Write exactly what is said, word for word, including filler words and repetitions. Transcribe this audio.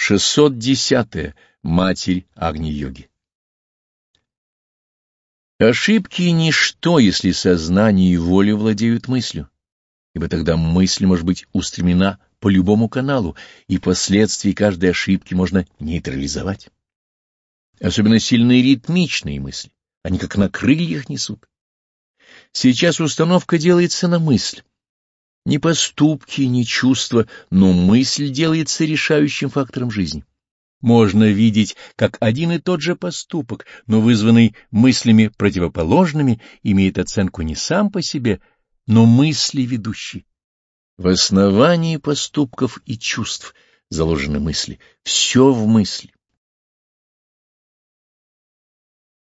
шестьсот десятое. Матерь Агни-йоги. Ошибки — ничто, если сознание и воля владеют мыслью, ибо тогда мысль может быть устремлена по любому каналу, и последствия каждой ошибки можно нейтрализовать. Особенно сильные ритмичные мысли, они как на крыльях несут. Сейчас установка делается на мысль. Не поступки, не чувства, но мысль делается решающим фактором жизни. Можно видеть, как один и тот же поступок, но вызванный мыслями противоположными, имеет оценку не сам по себе, но мысли ведущие. В основании поступков и чувств заложены мысли, все в мысли.